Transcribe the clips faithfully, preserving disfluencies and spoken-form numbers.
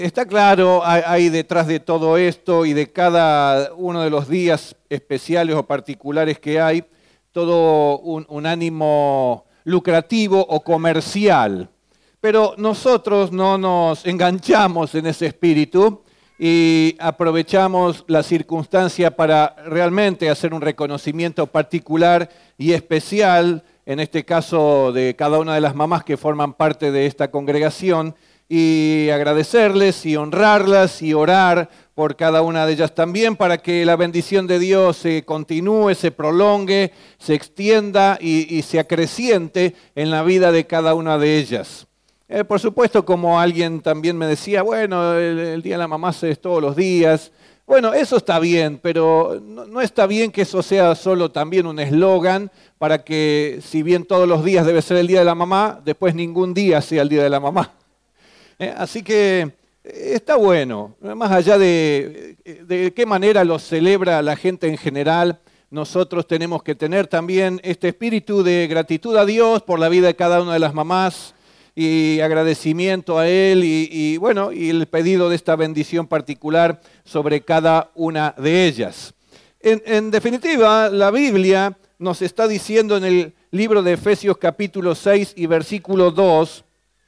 Está claro, hay, hay detrás de todo esto y de cada uno de los días especiales o particulares que hay, todo un, un ánimo lucrativo o comercial. Pero nosotros no nos enganchamos en ese espíritu y aprovechamos la circunstancia para realmente hacer un reconocimiento particular y especial, en este caso de cada una de las mamás que forman parte de esta congregación, y agradecerles y honrarlas y orar por cada una de ellas también para que la bendición de Dios se continúe, se prolongue, se extienda y, y se acreciente en la vida de cada una de ellas. Eh, por supuesto, como alguien también me decía, bueno, el, el Día de la Mamá es todos los días. Bueno, eso está bien, pero no, no está bien que eso sea solo también un eslogan para que, si bien todos los días debe ser el Día de la Mamá, después ningún día sea el Día de la Mamá. Eh, así que eh, está bueno, más allá de, de qué manera lo celebra la gente en general, nosotros tenemos que tener también este espíritu de gratitud a Dios por la vida de cada una de las mamás y agradecimiento a Él y, y bueno, y el pedido de esta bendición particular sobre cada una de ellas. En, en definitiva, la Biblia nos está diciendo en el libro de Efesios capítulo seis y versículo dos,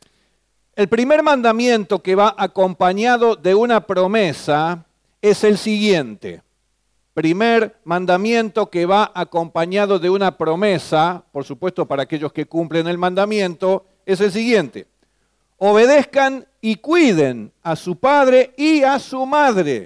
el primer mandamiento que va acompañado de una promesa es el siguiente. Primer mandamiento que va acompañado de una promesa, por supuesto para aquellos que cumplen el mandamiento, es el siguiente. Obedezcan y cuiden a su padre y a su madre.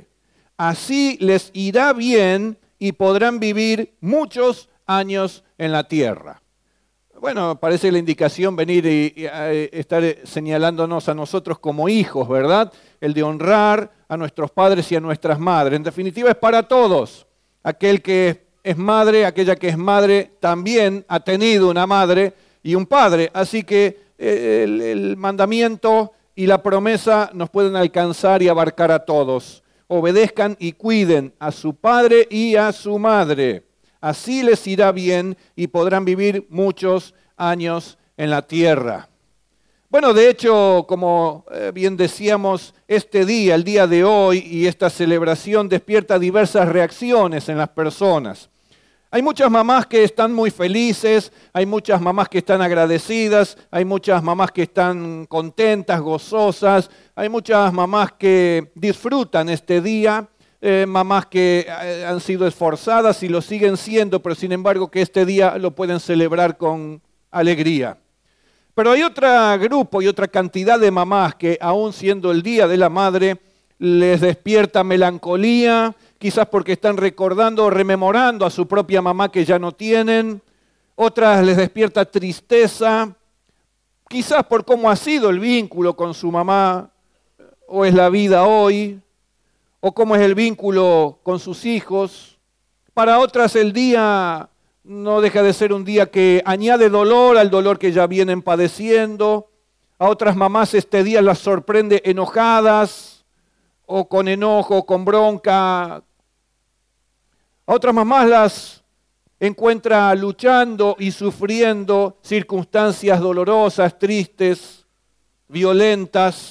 Así les irá bien y podrán vivir muchos años en la tierra. Bueno, parece la indicación venir y, y, y estar señalándonos a nosotros como hijos, ¿verdad? El de honrar a nuestros padres y a nuestras madres. En definitiva, es para todos. Aquel que es madre, aquella que es madre, también ha tenido una madre y un padre. Así que el, el mandamiento y la promesa nos pueden alcanzar y abarcar a todos. Obedezcan y cuiden a su padre y a su madre. Así les irá bien y podrán vivir muchos años en la tierra. Bueno, de hecho, como bien decíamos, este día, el día de hoy y esta celebración despierta diversas reacciones en las personas. Hay muchas mamás que están muy felices, hay muchas mamás que están agradecidas, hay muchas mamás que están contentas, gozosas, hay muchas mamás que disfrutan este día. Eh, mamás que eh, han sido esforzadas y lo siguen siendo, pero sin embargo que este día lo pueden celebrar con alegría. Pero hay otro grupo y otra cantidad de mamás que aún siendo el Día de la Madre les despierta melancolía, quizás porque están recordando o rememorando a su propia mamá que ya no tienen. Otras les despierta tristeza, quizás por cómo ha sido el vínculo con su mamá o es la vida hoy, o cómo es el vínculo con sus hijos. Para otras el día no deja de ser un día que añade dolor al dolor que ya vienen padeciendo. A otras mamás este día las sorprende enojadas o con enojo, con bronca. A otras mamás las encuentra luchando y sufriendo circunstancias dolorosas, tristes, violentas.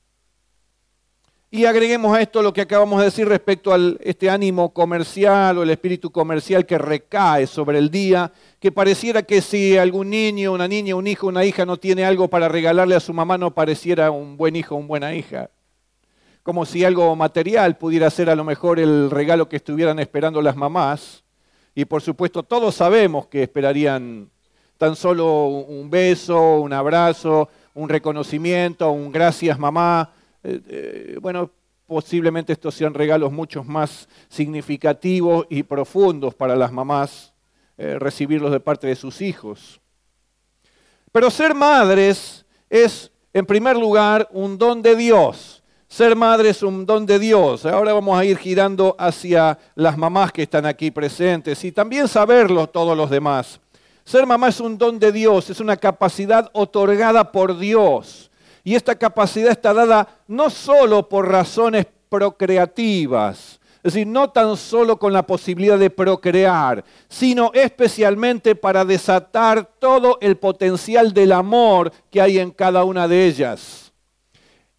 Y agreguemos a esto lo que acabamos de decir respecto a este ánimo comercial o el espíritu comercial que recae sobre el día, que pareciera que si algún niño, una niña, un hijo, una hija no tiene algo para regalarle a su mamá, no pareciera un buen hijo o una buena hija. Como si algo material pudiera ser a lo mejor el regalo que estuvieran esperando las mamás. Y por supuesto todos sabemos que esperarían tan solo un beso, un abrazo, un reconocimiento, un gracias mamá. Eh, eh, bueno, posiblemente estos sean regalos mucho más significativos y profundos para las mamás, eh, recibirlos de parte de sus hijos. Pero ser madres es, en primer lugar, un don de Dios. Ser madre es un don de Dios. Ahora vamos a ir girando hacia las mamás que están aquí presentes y también saberlo todos los demás. Ser mamá es un don de Dios, es una capacidad otorgada por Dios. Y esta capacidad está dada no solo por razones procreativas, es decir, no tan solo con la posibilidad de procrear, sino especialmente para desatar todo el potencial del amor que hay en cada una de ellas.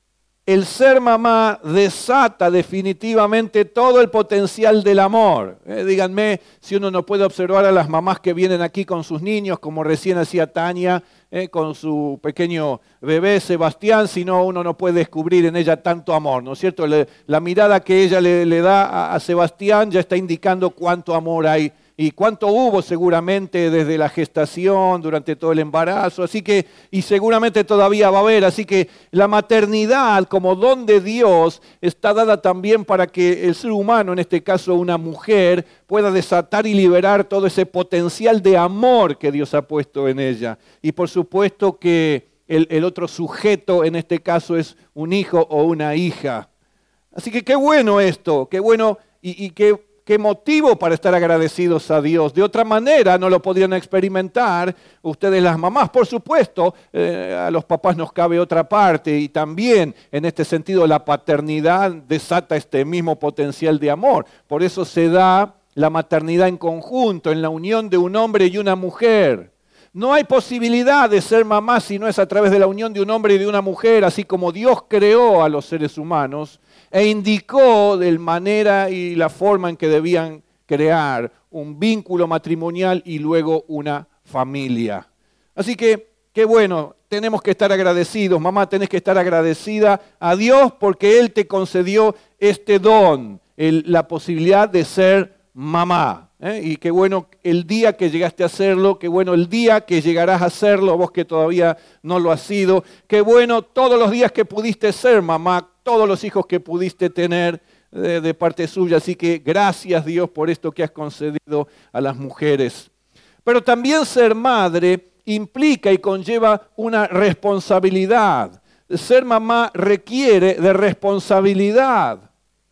el ser mamá desata definitivamente todo el potencial del amor. Eh, díganme si uno no puede observar a las mamás que vienen aquí con sus niños, como recién hacía Tania, eh, con su pequeño bebé Sebastián, si no, uno no puede descubrir en ella tanto amor, ¿no es cierto? Le, la mirada que ella le, le da a, a Sebastián ya está indicando cuánto amor hay y cuánto hubo seguramente desde la gestación, durante todo el embarazo, así que, y seguramente todavía va a haber, así que la maternidad como don de Dios está dada también para que el ser humano, en este caso una mujer, pueda desatar y liberar todo ese potencial de amor que Dios ha puesto en ella. Y por supuesto que el, el otro sujeto en este caso es un hijo o una hija. Así que qué bueno esto, qué bueno y, y qué... Qué motivo para estar agradecidos a Dios. De otra manera no lo podrían experimentar ustedes las mamás. Por supuesto, eh, a los papás nos cabe otra parte y también en este sentido la paternidad desata este mismo potencial de amor. Por eso se da la maternidad en conjunto, en la unión de un hombre y una mujer. No hay posibilidad de ser mamá si no es a través de la unión de un hombre y de una mujer, así como Dios creó a los seres humanos e indicó de la manera y la forma en que debían crear un vínculo matrimonial y luego una familia. Así que, qué bueno, tenemos que estar agradecidos. Mamá, tenés que estar agradecida a Dios porque Él te concedió este don, el, la posibilidad de ser mamá. ¿Eh? Y qué bueno el día que llegaste a hacerlo, qué bueno el día que llegarás a hacerlo, vos que todavía no lo has sido, qué bueno todos los días que pudiste ser mamá, todos los hijos que pudiste tener de, de parte suya, así que gracias Dios por esto que has concedido a las mujeres. Pero también ser madre implica y conlleva una responsabilidad. Ser mamá requiere de responsabilidad,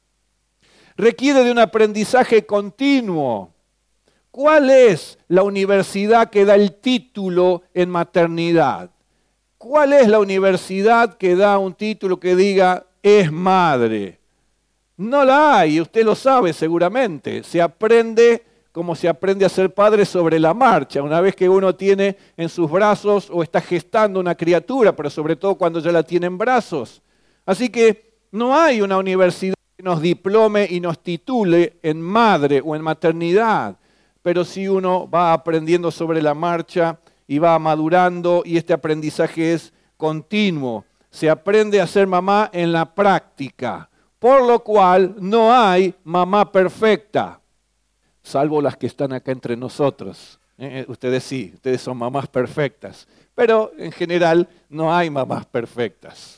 requiere de un aprendizaje continuo. ¿Cuál es la universidad que da el título en maternidad? ¿Cuál es la universidad que da un título que diga es madre? No la hay, usted lo sabe seguramente. Se aprende como se aprende a ser padre sobre la marcha, una vez que uno tiene en sus brazos o está gestando una criatura, pero sobre todo cuando ya la tiene en brazos. Así que no hay una universidad que nos diplome y nos titule en madre o en maternidad. Pero si uno va aprendiendo sobre la marcha y va madurando y este aprendizaje es continuo. Se aprende a ser mamá en la práctica, por lo cual no hay mamá perfecta, salvo las que están acá entre nosotros. Eh, ustedes sí, ustedes son mamás perfectas, pero en general no hay mamás perfectas.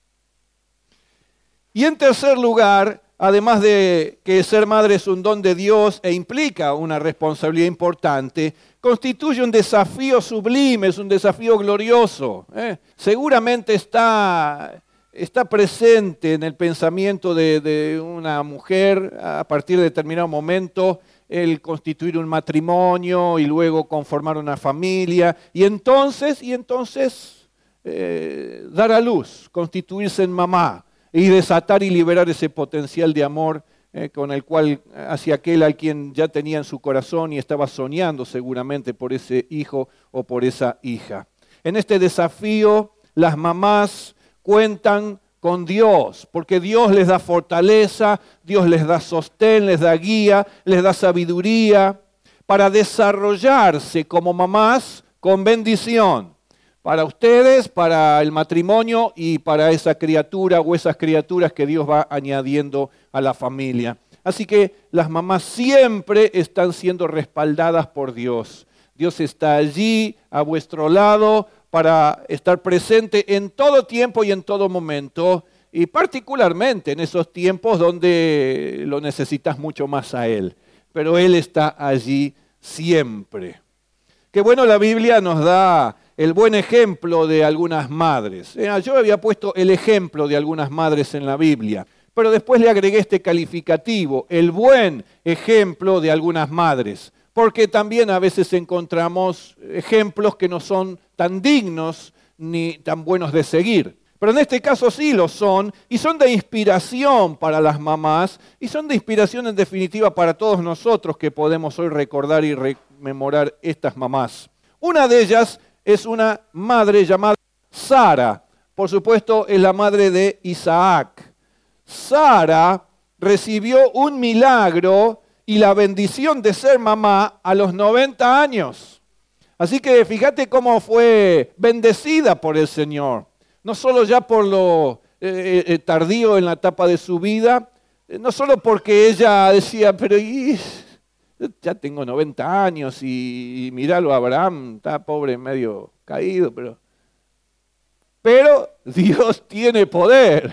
Y en tercer lugar, además de que ser madre es un don de Dios e implica una responsabilidad importante, constituye un desafío sublime, es un desafío glorioso. ¿eh? Seguramente está, está presente en el pensamiento de, de una mujer a partir de determinado momento el constituir un matrimonio y luego conformar una familia y entonces, y entonces eh, dar a luz, constituirse en mamá. Y desatar y liberar ese potencial de amor eh, con el cual hacia aquel al quien ya tenía en su corazón y estaba soñando seguramente por ese hijo o por esa hija. En este desafío las mamás cuentan con Dios, porque Dios les da fortaleza, Dios les da sostén, les da guía, les da sabiduría para desarrollarse como mamás con bendición. Para ustedes, para el matrimonio y para esa criatura o esas criaturas que Dios va añadiendo a la familia. Así que las mamás siempre están siendo respaldadas por Dios. Dios está allí a vuestro lado para estar presente en todo tiempo y en todo momento, y particularmente en esos tiempos donde lo necesitas mucho más a Él. Pero Él está allí siempre. Qué bueno, la Biblia nos da el buen ejemplo de algunas madres. Yo había puesto el ejemplo de algunas madres en la Biblia, pero después le agregué este calificativo, el buen ejemplo de algunas madres, porque también a veces encontramos ejemplos que no son tan dignos ni tan buenos de seguir. Pero en este caso sí lo son, y son de inspiración para las mamás, y son de inspiración en definitiva para todos nosotros que podemos hoy recordar y rememorar estas mamás. Una de ellas es una madre llamada Sara. por supuesto, es la madre de Isaac. Sara recibió un milagro y la bendición de ser mamá a los noventa años. Así que fíjate cómo fue bendecida por el Señor. No solo ya por lo eh, eh, tardío en la etapa de su vida, eh, no solo porque ella decía, pero y, ya tengo noventa años y, y míralo a Abraham, está pobre, medio caído, pero... Pero Dios tiene poder.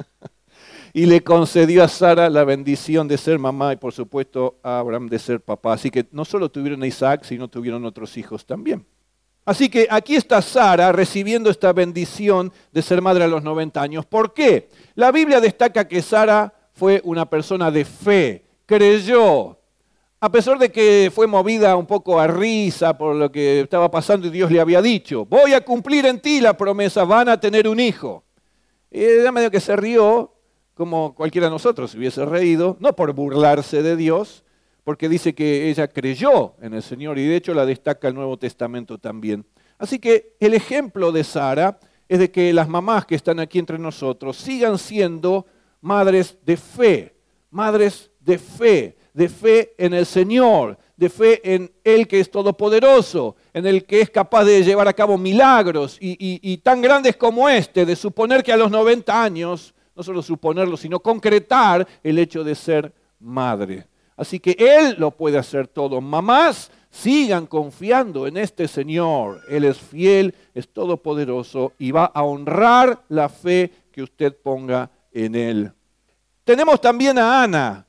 Y le concedió a Sara la bendición de ser mamá y por supuesto a Abraham de ser papá. Así que no solo tuvieron a Isaac, sino tuvieron otros hijos también. Así que aquí está Sara recibiendo esta bendición de ser madre a los noventa años. ¿Por qué? La Biblia destaca que Sara fue una persona de fe, creyó. A pesar de que fue movida un poco a risa por lo que estaba pasando y Dios le había dicho, voy a cumplir en ti la promesa, van a tener un hijo. Y ella medio que se rió, como cualquiera de nosotros se hubiese reído, no por burlarse de Dios, porque dice que ella creyó en el Señor y de hecho la destaca el Nuevo Testamento también. Así que el ejemplo de Sara es de que las mamás que están aquí entre nosotros sigan siendo madres de fe, madres de fe, de fe en el Señor, de fe en Él que es todopoderoso, en el que es capaz de llevar a cabo milagros y, y, y tan grandes como este, de suponer que a los noventa años, no solo suponerlo, sino concretar el hecho de ser madre. Así que Él lo puede hacer todo. Mamás, sigan confiando en este Señor. Él es fiel, es todopoderoso y va a honrar la fe que usted ponga en Él. Tenemos también a Ana.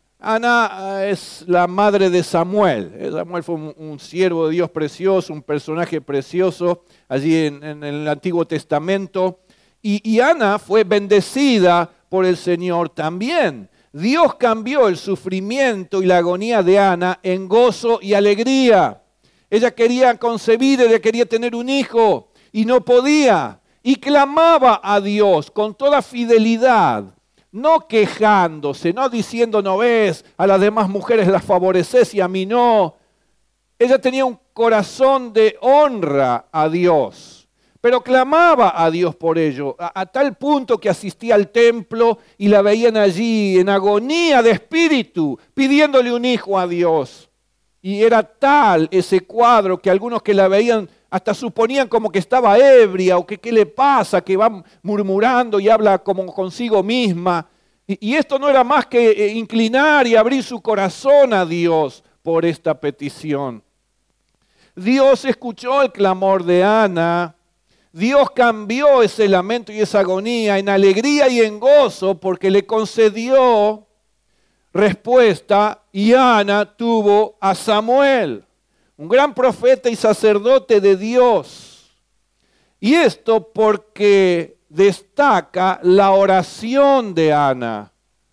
Ana es la madre de Samuel. Samuel fue un, un siervo de Dios precioso, un personaje precioso allí en, en el Antiguo Testamento. Y, y Ana fue bendecida por el Señor también. Dios cambió el sufrimiento y la agonía de Ana en gozo y alegría. Ella quería concebir, ella quería tener un hijo y no podía. Y clamaba a Dios con toda fidelidad. No quejándose, no diciendo, no ves, a las demás mujeres las favoreces y a mí no. Ella tenía un corazón de honra a Dios, pero clamaba a Dios por ello, a, a tal punto que asistía al templo y la veían allí en agonía de espíritu, pidiéndole un hijo a Dios. Y era tal ese cuadro que algunos que la veían hasta suponían como que estaba ebria o que qué le pasa, que va murmurando y habla como consigo misma. Y, y esto no era más que inclinar y abrir su corazón a Dios por esta petición. Dios escuchó el clamor de Ana. Dios cambió ese lamento y esa agonía en alegría y en gozo porque le concedió respuesta y Ana tuvo a Samuel, un gran profeta y sacerdote de Dios. Y esto porque destaca la oración de Ana.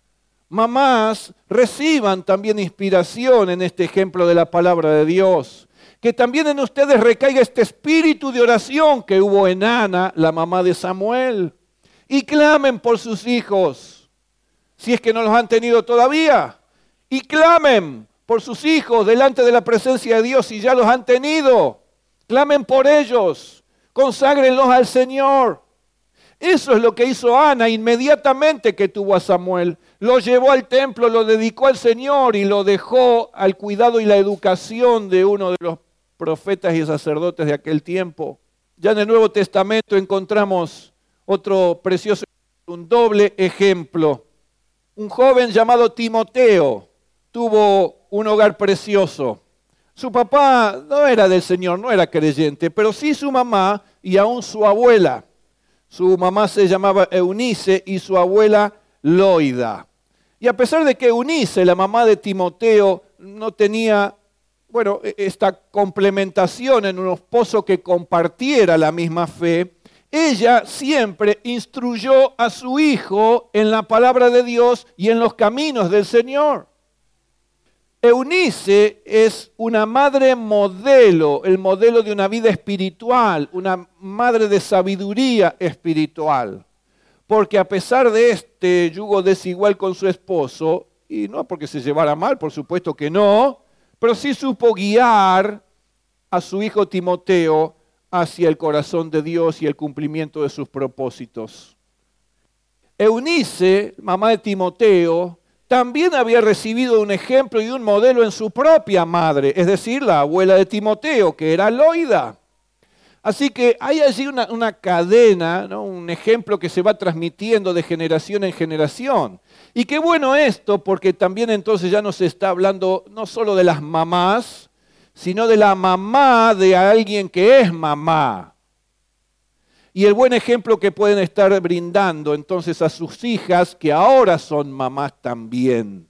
Mamás, reciban también inspiración en este ejemplo de la palabra de Dios. Que también en ustedes recaiga este espíritu de oración que hubo en Ana, la mamá de Samuel. Y clamen por sus hijos, si es que no los han tenido todavía. Y clamen por sus hijos delante de la presencia de Dios si ya los han tenido. Clamen por ellos, conságrenlos al Señor. Eso es lo que hizo Ana inmediatamente que tuvo a Samuel. Lo llevó al templo, lo dedicó al Señor y lo dejó al cuidado y la educación de uno de los profetas y sacerdotes de aquel tiempo. Ya en el Nuevo Testamento encontramos otro precioso, un doble ejemplo. Un joven llamado Timoteo tuvo un hogar precioso. Su papá no era del Señor, no era creyente, pero sí su mamá y aún su abuela. Su mamá se llamaba Eunice y su abuela Loida. Y a pesar de que Eunice, la mamá de Timoteo, no tenía, bueno, esta complementación en un esposo que compartiera la misma fe, ella siempre instruyó a su hijo en la palabra de Dios y en los caminos del Señor. Eunice es una madre modelo, el modelo de una vida espiritual, una madre de sabiduría espiritual. Porque a pesar de este yugo desigual con su esposo, y no porque se llevara mal, por supuesto que no, pero sí supo guiar a su hijo Timoteo hacia el corazón de Dios y el cumplimiento de sus propósitos. Eunice, mamá de Timoteo, también había recibido un ejemplo y un modelo en su propia madre, es decir, la abuela de Timoteo, que era Loida. Así que hay allí una, una cadena, ¿no? Un ejemplo que se va transmitiendo de generación en generación. Y qué bueno esto, porque también entonces ya no se está hablando no solo de las mamás, sino de la mamá de alguien que es mamá. Y el buen ejemplo que pueden estar brindando entonces a sus hijas, que ahora son mamás también.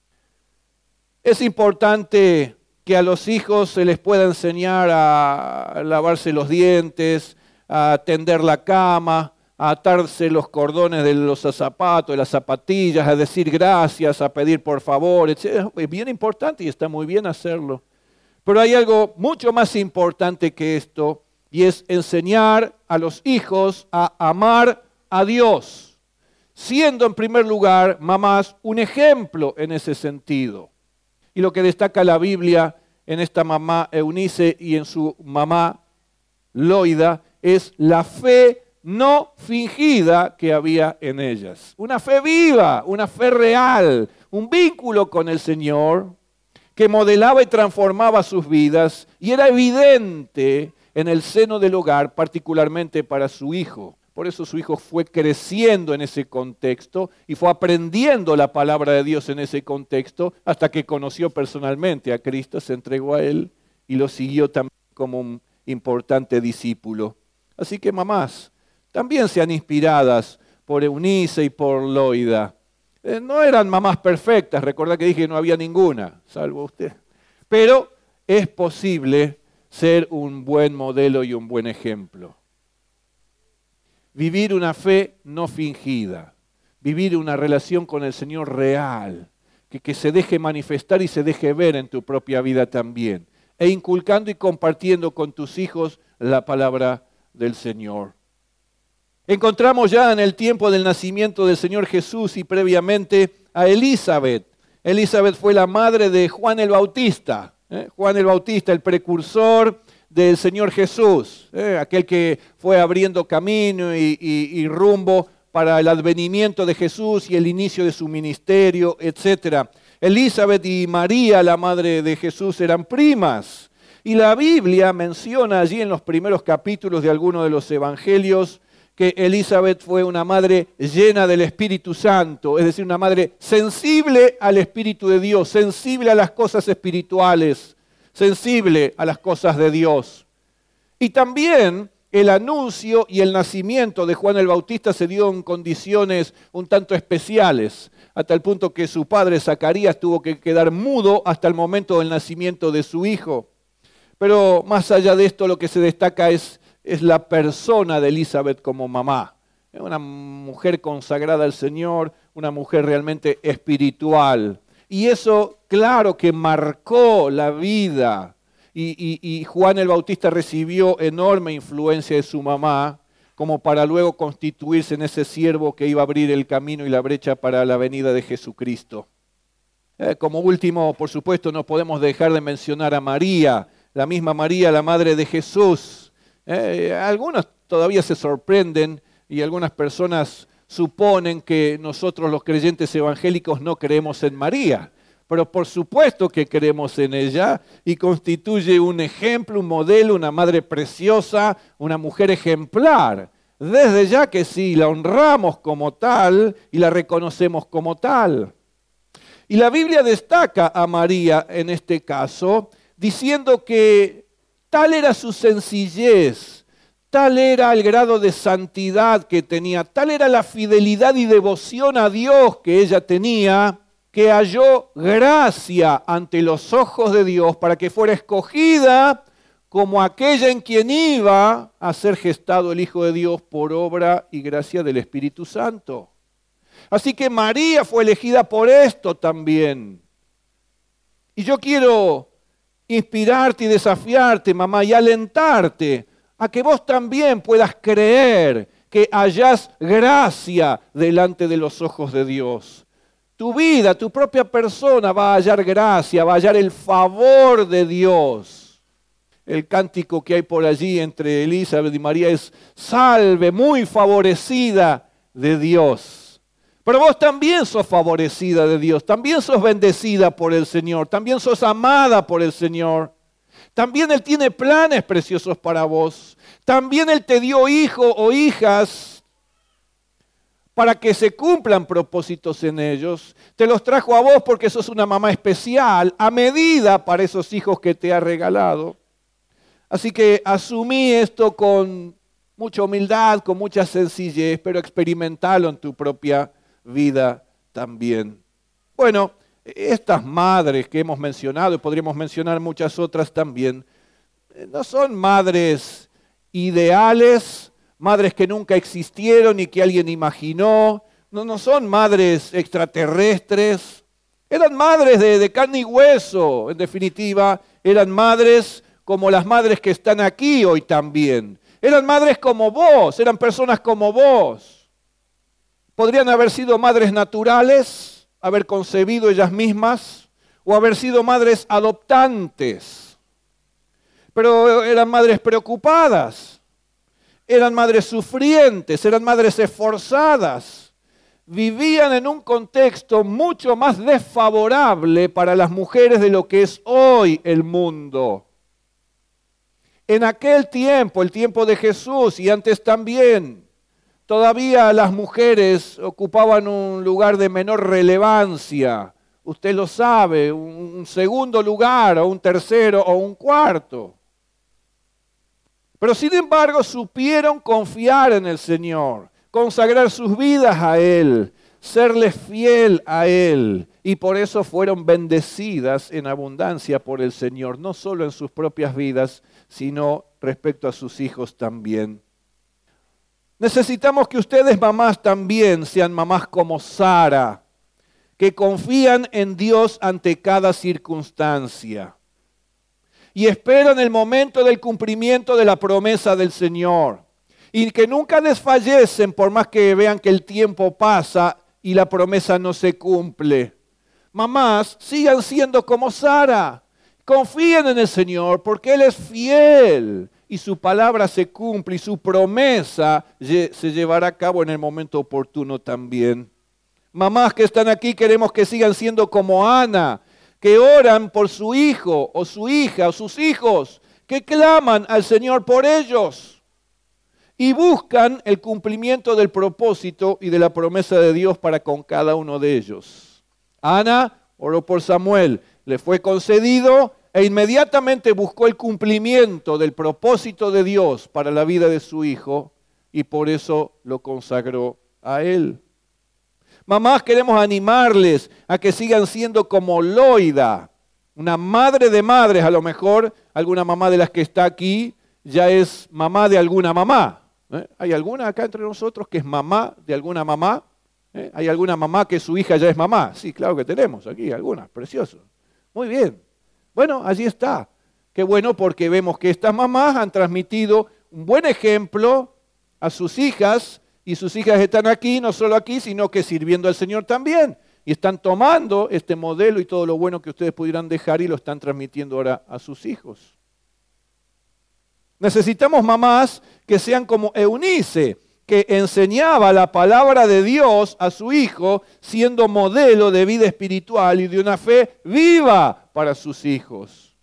Es importante que a los hijos se les pueda enseñar a lavarse los dientes, a tender la cama, a atarse los cordones de los zapatos, de las zapatillas, a decir gracias, a pedir por favor, etcétera. Es bien importante y está muy bien hacerlo. Pero hay algo mucho más importante que esto, y es enseñar a los hijos a amar a Dios, siendo en primer lugar, mamás, un ejemplo en ese sentido. Y lo que destaca la Biblia en esta mamá Eunice y en su mamá Loida es la fe no fingida que había en ellas. Una fe viva, una fe real, un vínculo con el Señor que modelaba y transformaba sus vidas y era evidente en el seno del hogar, particularmente para su hijo. Por eso su hijo fue creciendo en ese contexto y fue aprendiendo la palabra de Dios en ese contexto hasta que conoció personalmente a Cristo, se entregó a Él y lo siguió también como un importante discípulo. Así que mamás, también sean inspiradas por Eunice y por Loida. Eh, no eran mamás perfectas, recordad que dije que no había ninguna, salvo usted. Pero es posible ser un buen modelo y un buen ejemplo. Vivir una fe no fingida, vivir una relación con el Señor real, que, que se deje manifestar y se deje ver en tu propia vida también, e inculcando y compartiendo con tus hijos la palabra del Señor. Encontramos ya en el tiempo del nacimiento del Señor Jesús y previamente a Elizabeth. Elizabeth fue la madre de Juan el Bautista, ¿eh? Juan el Bautista, el precursor del Señor Jesús, ¿eh? aquel que fue abriendo camino y, y, y rumbo para el advenimiento de Jesús y el inicio de su ministerio, etcétera. Elizabeth y María, la madre de Jesús, eran primas. Y la Biblia menciona allí en los primeros capítulos de algunos de los evangelios que Elizabeth fue una madre llena del Espíritu Santo, es decir, una madre sensible al Espíritu de Dios, sensible a las cosas espirituales, sensible a las cosas de Dios. Y también el anuncio y el nacimiento de Juan el Bautista se dio en condiciones un tanto especiales, hasta el punto que su padre Zacarías tuvo que quedar mudo hasta el momento del nacimiento de su hijo. Pero más allá de esto, lo que se destaca es, es la persona de Elizabeth como mamá. Una mujer consagrada al Señor, una mujer realmente espiritual. Y eso, claro que marcó la vida. Y, y, y Juan el Bautista recibió enorme influencia de su mamá, como para luego constituirse en ese siervo que iba a abrir el camino y la brecha para la venida de Jesucristo. Eh, como último, por supuesto, no podemos dejar de mencionar a María, la misma María, la madre de Jesús. Eh, algunos todavía se sorprenden y algunas personas suponen que nosotros los creyentes evangélicos no creemos en María, pero por supuesto que creemos en ella y constituye un ejemplo, un modelo, una madre preciosa, una mujer ejemplar. Desde ya que sí, la honramos como tal y la reconocemos como tal. Y la Biblia destaca a María en este caso, diciendo que tal era su sencillez, tal era el grado de santidad que tenía, tal era la fidelidad y devoción a Dios que ella tenía, que halló gracia ante los ojos de Dios para que fuera escogida como aquella en quien iba a ser gestado el Hijo de Dios por obra y gracia del Espíritu Santo. Así que María fue elegida por esto también. Y yo quiero inspirarte y desafiarte, mamá, y alentarte a que vos también puedas creer que hallás gracia delante de los ojos de Dios. Tu vida, tu propia persona va a hallar gracia, va a hallar el favor de Dios. el cántico que hay por allí entre Elizabeth y María es: salve, muy favorecida de Dios. Pero vos también sos favorecida de Dios, también sos bendecida por el Señor, también sos amada por el Señor. También Él tiene planes preciosos para vos. También Él te dio hijos o hijas para que se cumplan propósitos en ellos. Te los trajo a vos porque sos una mamá especial, a medida para esos hijos que te ha regalado. Así que asumí esto con mucha humildad, con mucha sencillez, pero experimentalo en tu propia vida también. Bueno, estas madres que hemos mencionado, y podríamos mencionar muchas otras también, no son madres ideales, madres que nunca existieron y que alguien imaginó, no, no son madres extraterrestres, eran madres de, de carne y hueso, en definitiva, eran madres como las madres que están aquí hoy también, eran madres como vos, eran personas como vos. Podrían haber sido madres naturales, haber concebido ellas mismas, o haber sido madres adoptantes. Pero eran madres preocupadas, eran madres sufrientes, eran madres esforzadas. Vivían en un contexto mucho más desfavorable para las mujeres de lo que es hoy el mundo. En aquel tiempo, el tiempo de Jesús y antes también, todavía las mujeres ocupaban un lugar de menor relevancia. Usted lo sabe, un segundo lugar, o un tercero, o un cuarto. Pero sin embargo supieron confiar en el Señor, consagrar sus vidas a Él, serles fiel a Él. Y por eso fueron bendecidas en abundancia por el Señor, no solo en sus propias vidas, sino respecto a sus hijos también. Necesitamos que ustedes, mamás, también sean mamás como Sara, que confían en Dios ante cada circunstancia y esperan el momento del cumplimiento de la promesa del Señor, y que nunca desfallecen por más que vean que el tiempo pasa y la promesa no se cumple. Mamás, sigan siendo como Sara, confíen en el Señor porque Él es fiel. Y su palabra se cumple y su promesa se llevará a cabo en el momento oportuno también. Mamás que están aquí, queremos que sigan siendo como Ana, que oran por su hijo o su hija o sus hijos, que claman al Señor por ellos y buscan el cumplimiento del propósito y de la promesa de Dios para con cada uno de ellos. Ana oró por Samuel, le fue concedido e inmediatamente buscó el cumplimiento del propósito de Dios para la vida de su hijo y por eso lo consagró a él. Mamás, queremos animarles a que sigan siendo como Loida, una madre de madres. A lo mejor alguna mamá de las que está aquí ya es mamá de alguna mamá. ¿Eh? ¿Hay alguna acá entre nosotros que es mamá de alguna mamá? ¿Eh? ¿Hay alguna mamá que su hija ya es mamá? Sí, claro que tenemos aquí algunas, precioso. Muy bien. Bueno, allí está. Qué bueno, porque vemos que estas mamás han transmitido un buen ejemplo a sus hijas, y sus hijas están aquí, no solo aquí, sino que sirviendo al Señor también. Y están tomando este modelo y todo lo bueno que ustedes pudieran dejar y lo están transmitiendo ahora a sus hijos. Necesitamos mamás que sean como Eunice, que enseñaba la palabra de Dios a su hijo, siendo modelo de vida espiritual y de una fe viva para sus hijos.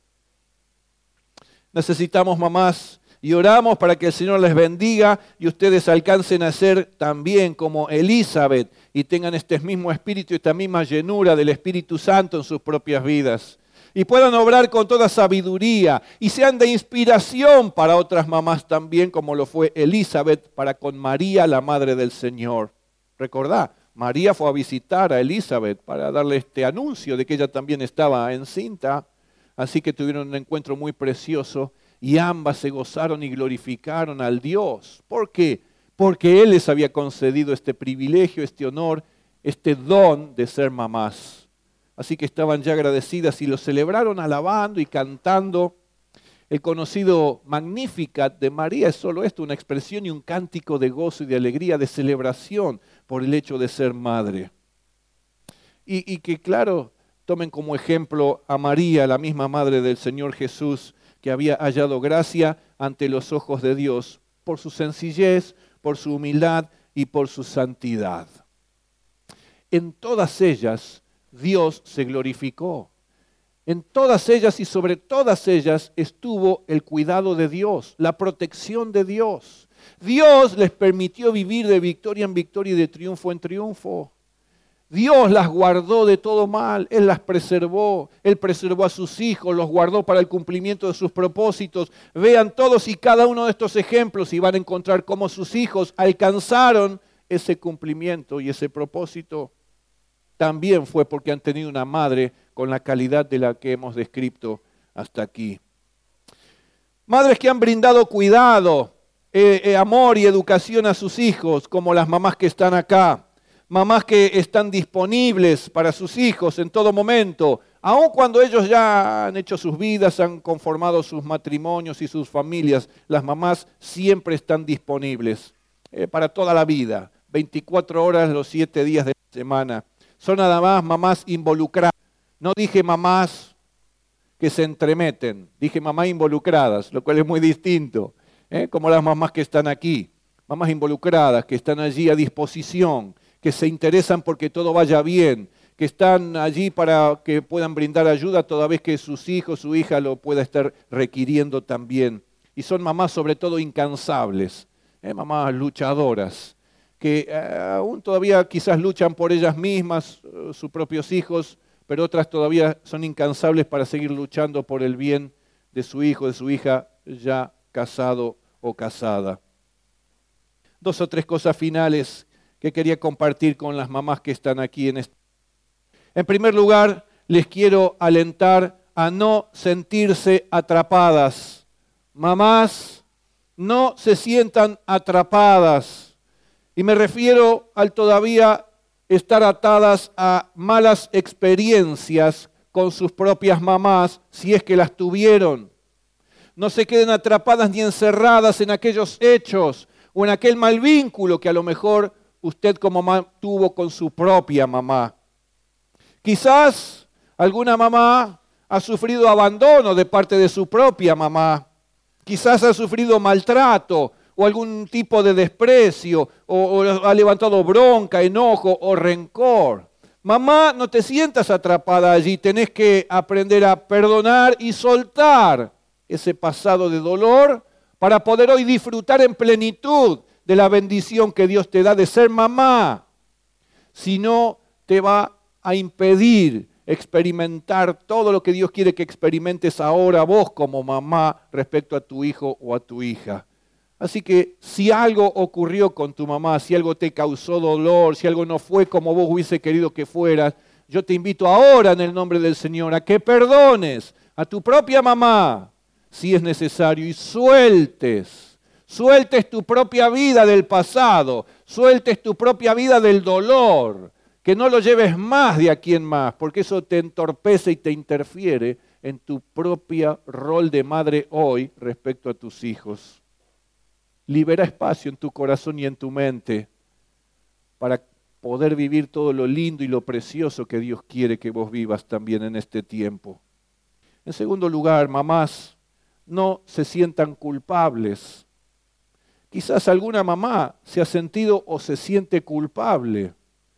Necesitamos mamás y oramos para que el Señor les bendiga y ustedes alcancen a ser también como Elizabeth y tengan este mismo espíritu y esta misma llenura del Espíritu Santo en sus propias vidas. Y puedan obrar con toda sabiduría y sean de inspiración para otras mamás también, como lo fue Elizabeth para con María, la Madre del Señor. Recordá, María fue a visitar a Elizabeth para darle este anuncio de que ella también estaba encinta, así que tuvieron un encuentro muy precioso y ambas se gozaron y glorificaron al Dios. ¿Por qué? Porque Él les había concedido este privilegio, este honor, este don de ser mamás. Así que estaban ya agradecidas y lo celebraron alabando y cantando. El conocido Magnificat de María es solo esto, una expresión y un cántico de gozo y de alegría, de celebración por el hecho de ser madre. Y, y que claro, tomen como ejemplo a María, la misma madre del Señor Jesús, que había hallado gracia ante los ojos de Dios por su sencillez, por su humildad y por su santidad. En todas ellas Dios se glorificó. En todas ellas y sobre todas ellas estuvo el cuidado de Dios, la protección de Dios. Dios les permitió vivir de victoria en victoria y de triunfo en triunfo. Dios las guardó de todo mal, Él las preservó, Él preservó a sus hijos, los guardó para el cumplimiento de sus propósitos. Vean todos y cada uno de estos ejemplos y van a encontrar cómo sus hijos alcanzaron ese cumplimiento y ese propósito. También fue porque han tenido una madre con la calidad de la que hemos descrito hasta aquí. Madres que han brindado cuidado, eh, eh, amor y educación a sus hijos, como las mamás que están acá. Mamás que están disponibles para sus hijos en todo momento, aun cuando ellos ya han hecho sus vidas, han conformado sus matrimonios y sus familias. Las mamás siempre están disponibles eh, para toda la vida, veinticuatro horas los siete días de la semana. Son nada más mamás involucradas. No dije mamás que se entremeten, dije mamás involucradas, lo cual es muy distinto, ¿eh? Como las mamás que están aquí. Mamás involucradas, que están allí a disposición, que se interesan porque todo vaya bien, que están allí para que puedan brindar ayuda toda vez que sus hijos, su hija lo pueda estar requiriendo también. Y son mamás sobre todo incansables, ¿eh? Mamás luchadoras, que eh, aún todavía quizás luchan por ellas mismas, eh, sus propios hijos, pero otras todavía son incansables para seguir luchando por el bien de su hijo, de su hija ya casado o casada. Dos o tres cosas finales que quería compartir con las mamás que están aquí en este. En primer lugar, les quiero alentar a no sentirse atrapadas. Mamás, no se sientan atrapadas. Y me refiero al todavía estar atadas a malas experiencias con sus propias mamás, si es que las tuvieron. No se queden atrapadas ni encerradas en aquellos hechos o en aquel mal vínculo que a lo mejor usted como mamá tuvo con su propia mamá. Quizás alguna mamá ha sufrido abandono de parte de su propia mamá. Quizás ha sufrido maltrato o algún tipo de desprecio, o, o ha levantado bronca, enojo o rencor. Mamá, no te sientas atrapada allí, tenés que aprender a perdonar y soltar ese pasado de dolor para poder hoy disfrutar en plenitud de la bendición que Dios te da de ser mamá. Si no, te va a impedir experimentar todo lo que Dios quiere que experimentes ahora vos como mamá respecto a tu hijo o a tu hija. Así que si algo ocurrió con tu mamá, si algo te causó dolor, si algo no fue como vos hubiese querido que fueras, yo te invito ahora en el nombre del Señor a que perdones a tu propia mamá, si es necesario, y sueltes, sueltes tu propia vida del pasado, sueltes tu propia vida del dolor, que no lo lleves más de aquí en más, porque eso te entorpece y te interfiere en tu propio rol de madre hoy respecto a tus hijos. Libera espacio en tu corazón y en tu mente para poder vivir todo lo lindo y lo precioso que Dios quiere que vos vivas también en este tiempo. En segundo lugar, mamás, no se sientan culpables. Quizás alguna mamá se ha sentido o se siente culpable.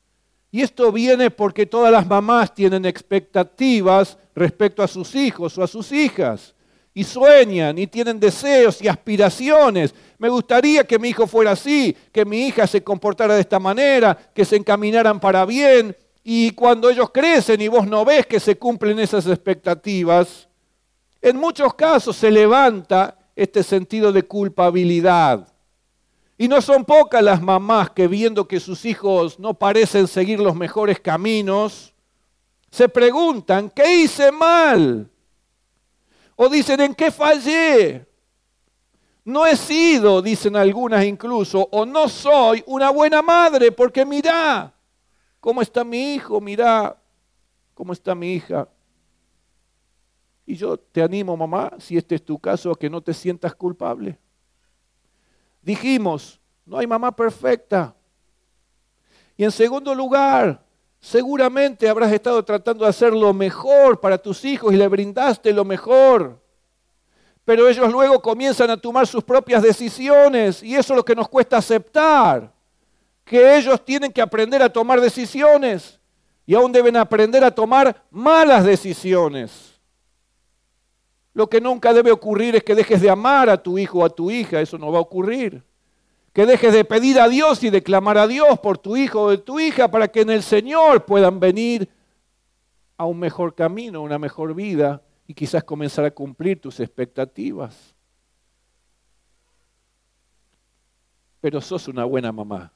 Y esto viene porque todas las mamás tienen expectativas respecto a sus hijos o a sus hijas. Y sueñan y tienen deseos y aspiraciones. Me gustaría que mi hijo fuera así, que mi hija se comportara de esta manera, que se encaminaran para bien. Y cuando ellos crecen y vos no ves que se cumplen esas expectativas, en muchos casos se levanta este sentido de culpabilidad. Y no son pocas las mamás que viendo que sus hijos no parecen seguir los mejores caminos, se preguntan, ¿qué hice mal? O dicen, ¿en qué fallé? No he sido, dicen algunas incluso, o no soy una buena madre, porque mirá cómo está mi hijo, mirá cómo está mi hija. Y yo te animo, mamá, si este es tu caso, a que no te sientas culpable. Dijimos, no hay mamá perfecta. Y en segundo lugar, seguramente habrás estado tratando de hacer lo mejor para tus hijos y le brindaste lo mejor. pero ellos luego comienzan a tomar sus propias decisiones y eso es lo que nos cuesta aceptar, que ellos tienen que aprender a tomar decisiones y aún deben aprender a tomar malas decisiones. Lo que nunca debe ocurrir es que dejes de amar a tu hijo o a tu hija, eso no va a ocurrir. Que dejes de pedir a Dios y de clamar a Dios por tu hijo o de tu hija para que en el Señor puedan venir a un mejor camino, una mejor vida y quizás comenzar a cumplir tus expectativas. Pero sos una buena mamá.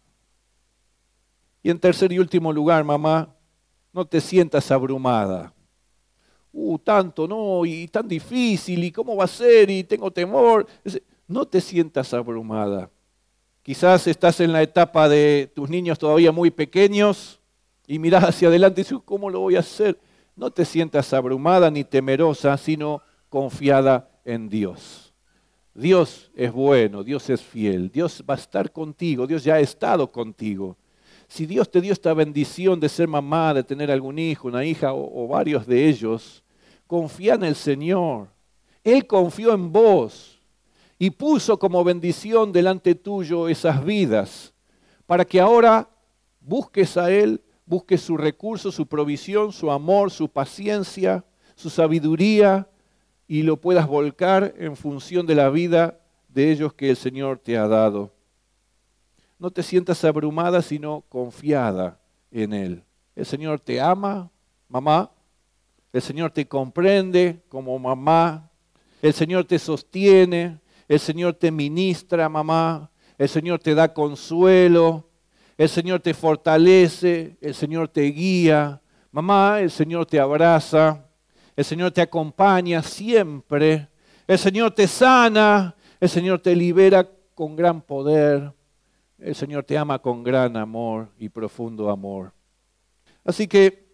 Y en tercer y último lugar, mamá, no te sientas abrumada. Uh, tanto, no, y tan difícil, y cómo va a ser, y tengo temor. No te sientas abrumada. Quizás estás en la etapa de tus niños todavía muy pequeños y mirás hacia adelante y dices, ¿cómo lo voy a hacer? No te sientas abrumada ni temerosa, sino confiada en Dios. Dios es bueno, Dios es fiel, Dios va a estar contigo, Dios ya ha estado contigo. Si Dios te dio esta bendición de ser mamá, de tener algún hijo, una hija o, o varios de ellos, confía en el Señor. Él confió en vos. Y puso como bendición delante tuyo esas vidas, para que ahora busques a Él, busques su recurso, su provisión, su amor, su paciencia, su sabiduría, y lo puedas volcar en función de la vida de ellos que el Señor te ha dado. No te sientas abrumada, sino confiada en Él. El Señor te ama, mamá. El Señor te comprende como mamá. El Señor te sostiene. El Señor te ministra, mamá. El Señor te da consuelo. El Señor te fortalece. El Señor te guía. Mamá, el Señor te abraza. El Señor te acompaña siempre. El Señor te sana. El Señor te libera con gran poder. El Señor te ama con gran amor y profundo amor. Así que,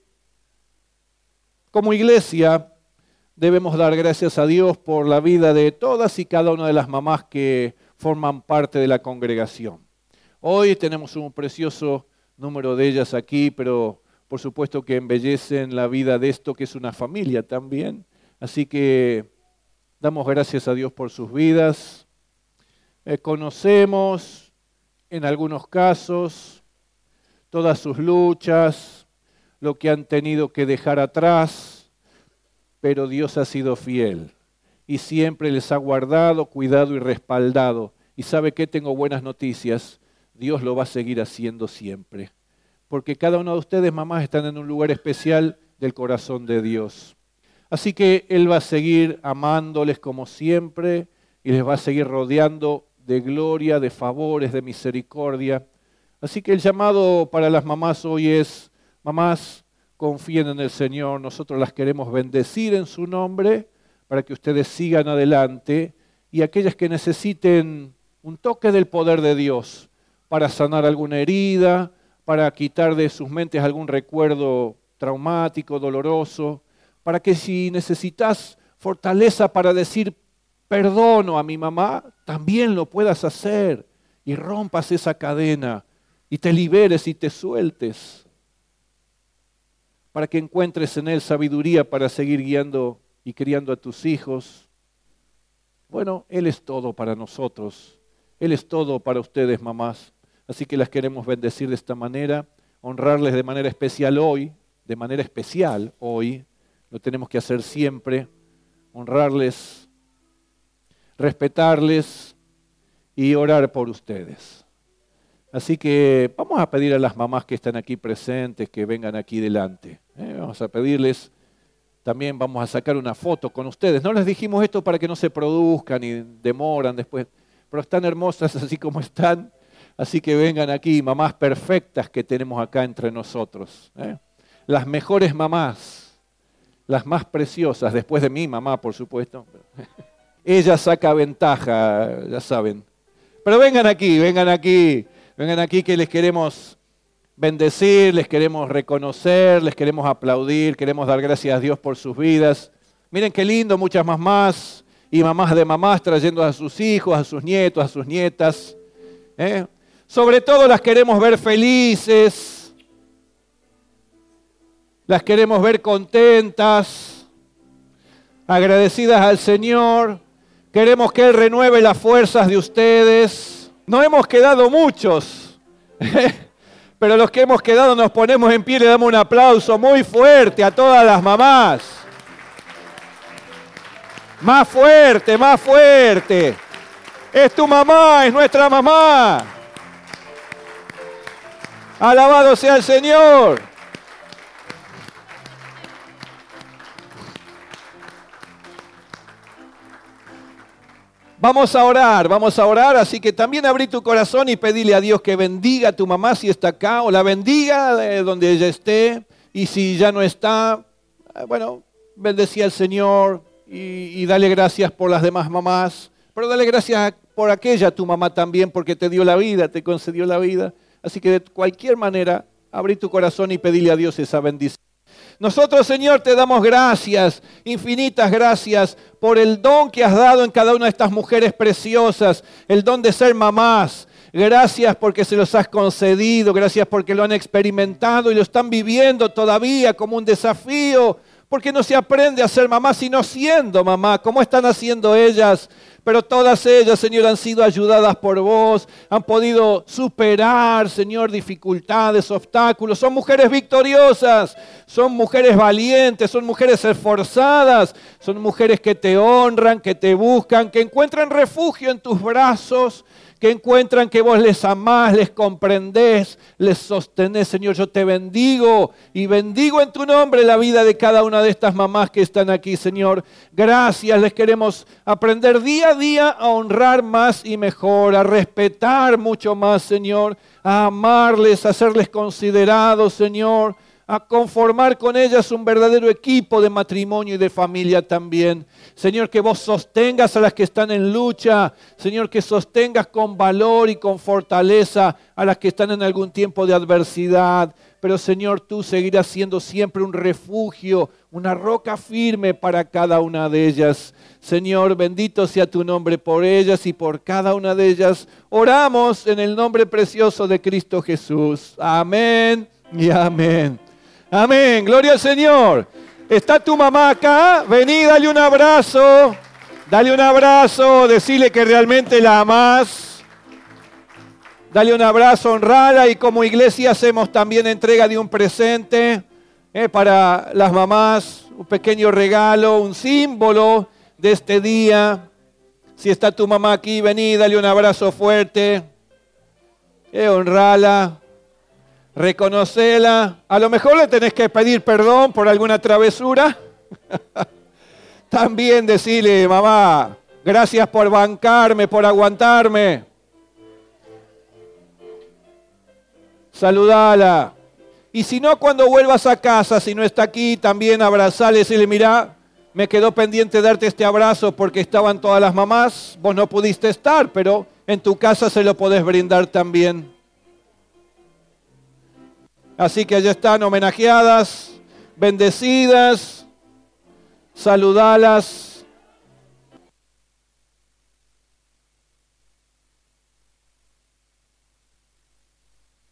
como iglesia, debemos dar gracias a Dios por la vida de todas y cada una de las mamás que forman parte de la congregación. Hoy tenemos un precioso número de ellas aquí, pero por supuesto que embellecen la vida de esto que es una familia también. Así que damos gracias a Dios por sus vidas. Eh, conocemos en algunos casos todas sus luchas, lo que han tenido que dejar atrás. Pero Dios ha sido fiel y siempre les ha guardado, cuidado y respaldado. Y ¿sabe qué? Tengo buenas noticias. Dios lo va a seguir haciendo siempre. Porque cada uno de ustedes, mamás, están en un lugar especial del corazón de Dios. Así que Él va a seguir amándoles como siempre y les va a seguir rodeando de gloria, de favores, de misericordia. Así que el llamado para las mamás hoy es, mamás, confíen en el Señor, nosotros las queremos bendecir en su nombre para que ustedes sigan adelante y aquellas que necesiten un toque del poder de Dios para sanar alguna herida, para quitar de sus mentes algún recuerdo traumático, doloroso, para que si necesitas fortaleza para decir perdono a mi mamá, también lo puedas hacer y rompas esa cadena y te liberes y te sueltes, para que encuentres en Él sabiduría para seguir guiando y criando a tus hijos. Bueno, Él es todo para nosotros. Él es todo para ustedes, mamás. Así que las queremos bendecir de esta manera, honrarles de manera especial hoy, de manera especial hoy. Lo tenemos que hacer siempre, honrarles, respetarles y orar por ustedes. Así que vamos a pedir a las mamás que están aquí presentes que vengan aquí delante. ¿eh? Vamos a pedirles, también vamos a sacar una foto con ustedes. No les dijimos esto para que no se produzcan y demoran después, pero están hermosas así como están. Así que vengan aquí, mamás perfectas que tenemos acá entre nosotros. ¿eh? Las mejores mamás, las más preciosas, después de mi mamá, por supuesto. Ella saca ventaja, ya saben. Pero vengan aquí, vengan aquí. Vengan aquí que les queremos bendecir, les queremos reconocer, les queremos aplaudir, queremos dar gracias a Dios por sus vidas. Miren qué lindo, muchas mamás y mamás de mamás trayendo a sus hijos, a sus nietos, a sus nietas. ¿eh? Sobre todo las queremos ver felices, las queremos ver contentas, agradecidas al Señor, Queremos que Él renueve las fuerzas de ustedes. No hemos quedado muchos, pero los que hemos quedado nos ponemos en pie y le damos un aplauso muy fuerte a todas las mamás. Más fuerte, más fuerte. Es tu mamá, es nuestra mamá. Alabado sea el Señor. Vamos a orar, vamos a orar, así que también abrí tu corazón y pedile a Dios que bendiga a tu mamá si está acá, o la bendiga de donde ella esté, y si ya no está, bueno, bendecí al Señor y, y dale gracias por las demás mamás, pero dale gracias por aquella tu mamá también, porque te dio la vida, te concedió la vida, así que de cualquier manera, abrí tu corazón y pedile a Dios esa bendición. Nosotros, Señor, te damos gracias, infinitas gracias por el don que has dado en cada una de estas mujeres preciosas, el don de ser mamás. Gracias porque se los has concedido, gracias porque lo han experimentado y lo están viviendo todavía como un desafío, porque no se aprende a ser mamá sino siendo mamá, como están haciendo ellas. Pero todas ellas, Señor, han sido ayudadas por vos, han podido superar, Señor, dificultades, obstáculos. Son mujeres victoriosas, son mujeres valientes, son mujeres esforzadas, son mujeres que te honran, que te buscan, que encuentran refugio en tus brazos, que encuentran que vos les amás, les comprendés, les sostenés. Señor, yo te bendigo y bendigo en tu nombre la vida de cada una de estas mamás que están aquí, Señor. Gracias, les queremos aprender día a día a honrar más y mejor, a respetar mucho más, Señor, a amarles, a hacerles considerados, Señor, a conformar con ellas un verdadero equipo de matrimonio y de familia también. Señor, que vos sostengas a las que están en lucha. Señor, que sostengas con valor y con fortaleza a las que están en algún tiempo de adversidad. Pero, Señor, tú seguirás siendo siempre un refugio, una roca firme para cada una de ellas. Señor, bendito sea tu nombre por ellas y por cada una de ellas. Oramos en el nombre precioso de Cristo Jesús. Amén y amén. Amén, gloria al Señor. ¿Está tu mamá acá? Vení, dale un abrazo. Dale un abrazo, decile que realmente la amás. Dale un abrazo, honrala, y como iglesia hacemos también entrega de un presente eh, para las mamás, un pequeño regalo, un símbolo de este día. Si está tu mamá aquí, vení, dale un abrazo fuerte. Eh, honrala. Reconocela. A lo mejor le tenés que pedir perdón por alguna travesura. También decirle, mamá, gracias por bancarme, por aguantarme. Saludala. Y si no, cuando vuelvas a casa, si no está aquí, también abrazale y decirle, mirá, me quedó pendiente darte este abrazo porque estaban todas las mamás. Vos no pudiste estar, pero en tu casa se lo podés brindar también. Así que allá están homenajeadas, bendecidas, saludalas.